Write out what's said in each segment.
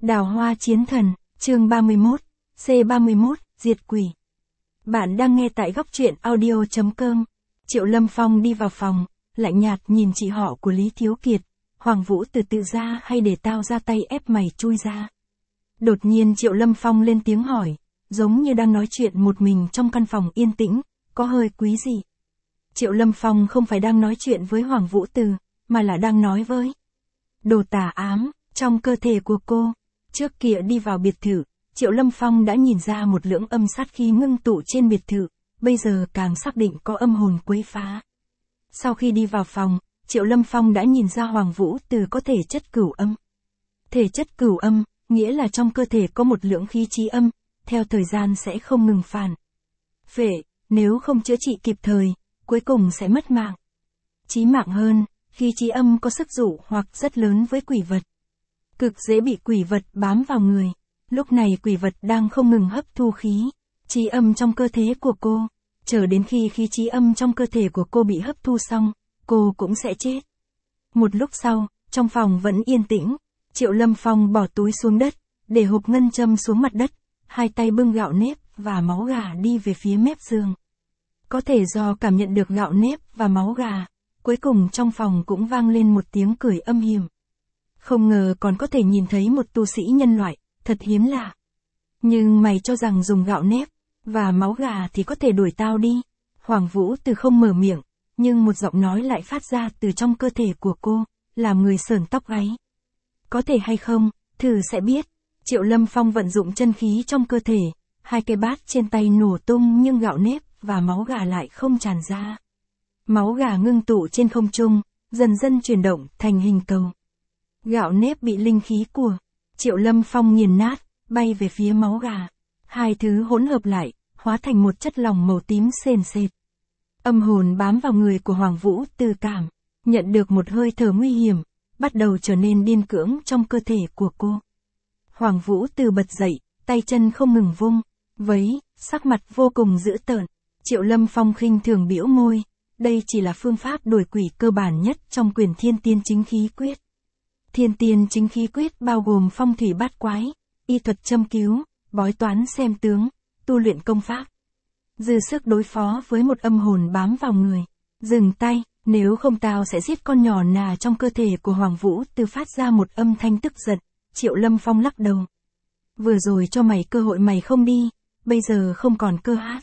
Đào hoa chiến thần, chương 31, C31, diệt quỷ. Bạn đang nghe tại góc truyện audio.com. Triệu Lâm Phong đi vào phòng, lạnh nhạt nhìn chị họ của Lý Thiếu Kiệt. Hoàng Vũ từ tự ra hay để tao ra tay ép mày chui ra? Đột nhiên Triệu Lâm Phong lên tiếng hỏi, giống như đang nói chuyện một mình trong căn phòng yên tĩnh, có hơi quý dị. Triệu Lâm Phong không phải đang nói chuyện với Hoàng Vũ Từ, mà là đang nói với đồ tà ám trong cơ thể của cô. Trước kia đi vào biệt thự, Triệu Lâm Phong đã nhìn ra một lưỡng âm sát khí ngưng tụ trên biệt thự, bây giờ càng xác định có âm hồn quấy phá. Sau khi đi vào phòng, Triệu Lâm Phong đã nhìn ra Hoàng Vũ Từ có thể chất cửu âm. Thể chất cửu âm, nghĩa là trong cơ thể có một lượng khí chí âm, theo thời gian sẽ không ngừng phản phệ, nếu không chữa trị kịp thời, cuối cùng sẽ mất mạng. Chí mạng hơn, khí chí âm có sức dụ hoặc rất lớn với quỷ vật. Cực dễ bị quỷ vật bám vào người. Lúc này quỷ vật đang không ngừng hấp thu khí chí âm trong cơ thể của cô. Chờ đến khi khí chí âm trong cơ thể của cô bị hấp thu xong, cô cũng sẽ chết. Một lúc sau, trong phòng vẫn yên tĩnh, Triệu Lâm Phong bỏ túi xuống đất, để hộp ngân châm xuống mặt đất, hai tay bưng gạo nếp và máu gà đi về phía mép giường. Có thể do cảm nhận được gạo nếp và máu gà, cuối cùng trong phòng cũng vang lên một tiếng cười âm hiểm. Không ngờ còn có thể nhìn thấy một tu sĩ nhân loại, thật hiếm lạ. Nhưng mày cho rằng dùng gạo nếp và máu gà thì có thể đuổi tao đi. Hoàng Vũ Từ không mở miệng, nhưng một giọng nói lại phát ra từ trong cơ thể của cô, làm người sởn tóc gáy. Có thể hay không, thử sẽ biết. Triệu Lâm Phong vận dụng chân khí trong cơ thể, hai cái bát trên tay nổ tung nhưng gạo nếp và máu gà lại không tràn ra. Máu gà ngưng tụ trên không trung, dần dần chuyển động thành hình cầu. Gạo nếp bị linh khí của Triệu Lâm Phong nghiền nát, bay về phía máu gà. Hai thứ hỗn hợp lại, hóa thành một chất lỏng màu tím sền sệt. Âm hồn bám vào người của Hoàng Vũ Từ cảm nhận được một hơi thở nguy hiểm, bắt đầu trở nên điên cưỡng trong cơ thể của cô. Hoàng Vũ Từ bật dậy, tay chân không ngừng vung vấy, sắc mặt vô cùng dữ tợn. Triệu Lâm Phong khinh thường bĩu môi, đây chỉ là phương pháp đuổi quỷ cơ bản nhất trong quyền Thiên Tiên Chính Khí Quyết. Thiên Tiên Chính Khí Quyết bao gồm phong thủy bát quái, y thuật châm cứu, bói toán xem tướng, tu luyện công pháp. Dư sức đối phó với một âm hồn bám vào người. Dừng tay, nếu không tao sẽ giết con nhỏ nà trong cơ thể của Hoàng Vũ Từ phát ra một âm thanh tức giận. Triệu Lâm Phong lắc đầu. Vừa rồi cho mày cơ hội mày không đi, bây giờ không còn cơ hát.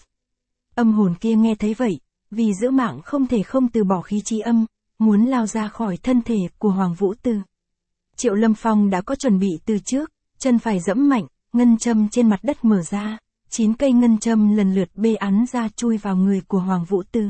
Âm hồn kia nghe thấy vậy, vì giữ mạng không thể không từ bỏ khí chí âm, muốn lao ra khỏi thân thể của Hoàng Vũ Từ. Triệu Lâm Phong đã có chuẩn bị từ trước, chân phải giẫm mạnh, ngân châm trên mặt đất mở ra, 9 cây ngân châm lần lượt bê ắn ra chui vào người của Hoàng Vũ Từ.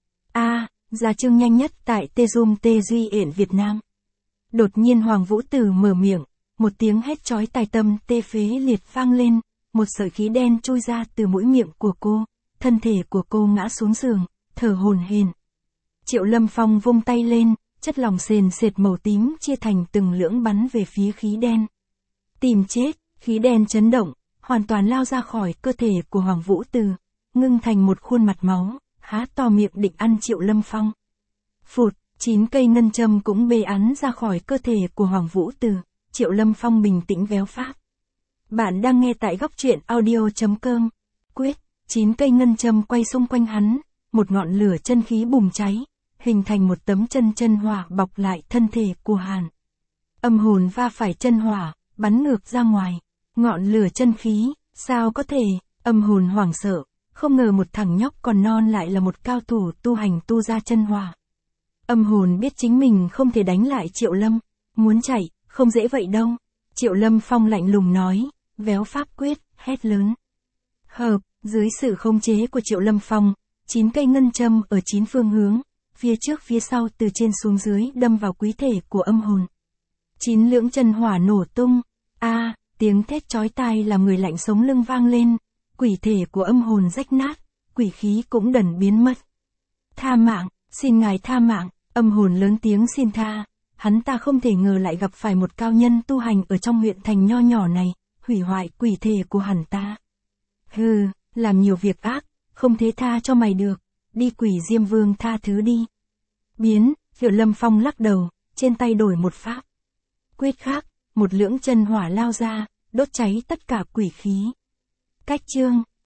Ra chương nhanh nhất tại Tezum Tê Duy Yển Việt Nam. Đột nhiên Hoàng Vũ Từ mở miệng, một tiếng hét chói tai tâm tê phế liệt vang lên, một sợi khí đen chui ra từ mũi miệng của cô, thân thể của cô ngã xuống giường, thở hổn hển. Triệu Lâm Phong vung tay lên, chất lỏng sền sệt màu tím chia thành từng lưỡng bắn về phía khí đen. Tìm chết, khí đen chấn động, hoàn toàn lao ra khỏi cơ thể của Hoàng Vũ Từ, ngưng thành một khuôn mặt máu, há to miệng định ăn Triệu Lâm Phong. Phụt, 9 cây ngân châm cũng bê ắn ra khỏi cơ thể của Hoàng Vũ Từ. Triệu Lâm Phong bình tĩnh véo pháp. Bạn đang nghe tại góc truyện audio.com. Quyết, 9 cây ngân châm quay xung quanh hắn, một ngọn lửa chân khí bùng cháy, hình thành một tấm chân hỏa bọc lại thân thể của Hàn. Âm hồn va phải chân hỏa, bắn ngược ra ngoài. Ngọn lửa chân khí, sao có thể? Âm hồn hoảng sợ, không ngờ một thằng nhóc còn non lại là một cao thủ tu hành tu ra chân hỏa. Âm hồn biết chính mình không thể đánh lại Triệu Lâm, muốn chạy, không dễ vậy đâu. Triệu Lâm Phong lạnh lùng nói, véo pháp quyết, hét lớn. Hợp, dưới sự khống chế của Triệu Lâm Phong, 9 cây ngân châm ở 9 phương hướng, phía trước phía sau từ trên xuống dưới đâm vào quý thể của âm hồn. 9 lưỡng chân hỏa nổ tung. Tiếng thét chói tai làm người lạnh sống lưng vang lên, quỷ thể của âm hồn rách nát, quỷ khí cũng dần biến mất. Tha mạng, xin ngài tha mạng, âm hồn lớn tiếng xin tha. Hắn ta không thể ngờ lại gặp phải một cao nhân tu hành ở trong huyện thành nho nhỏ này, hủy hoại quỷ thể của hắn ta. Hừ, làm nhiều việc ác, không thế tha cho mày được, đi quỷ Diêm Vương tha thứ đi. Biến, Triệu Lâm Phong lắc đầu, trên tay đổi một pháp quyết khác, một lưỡng chân hỏa lao ra, đốt cháy tất cả quỷ khí. Cách chương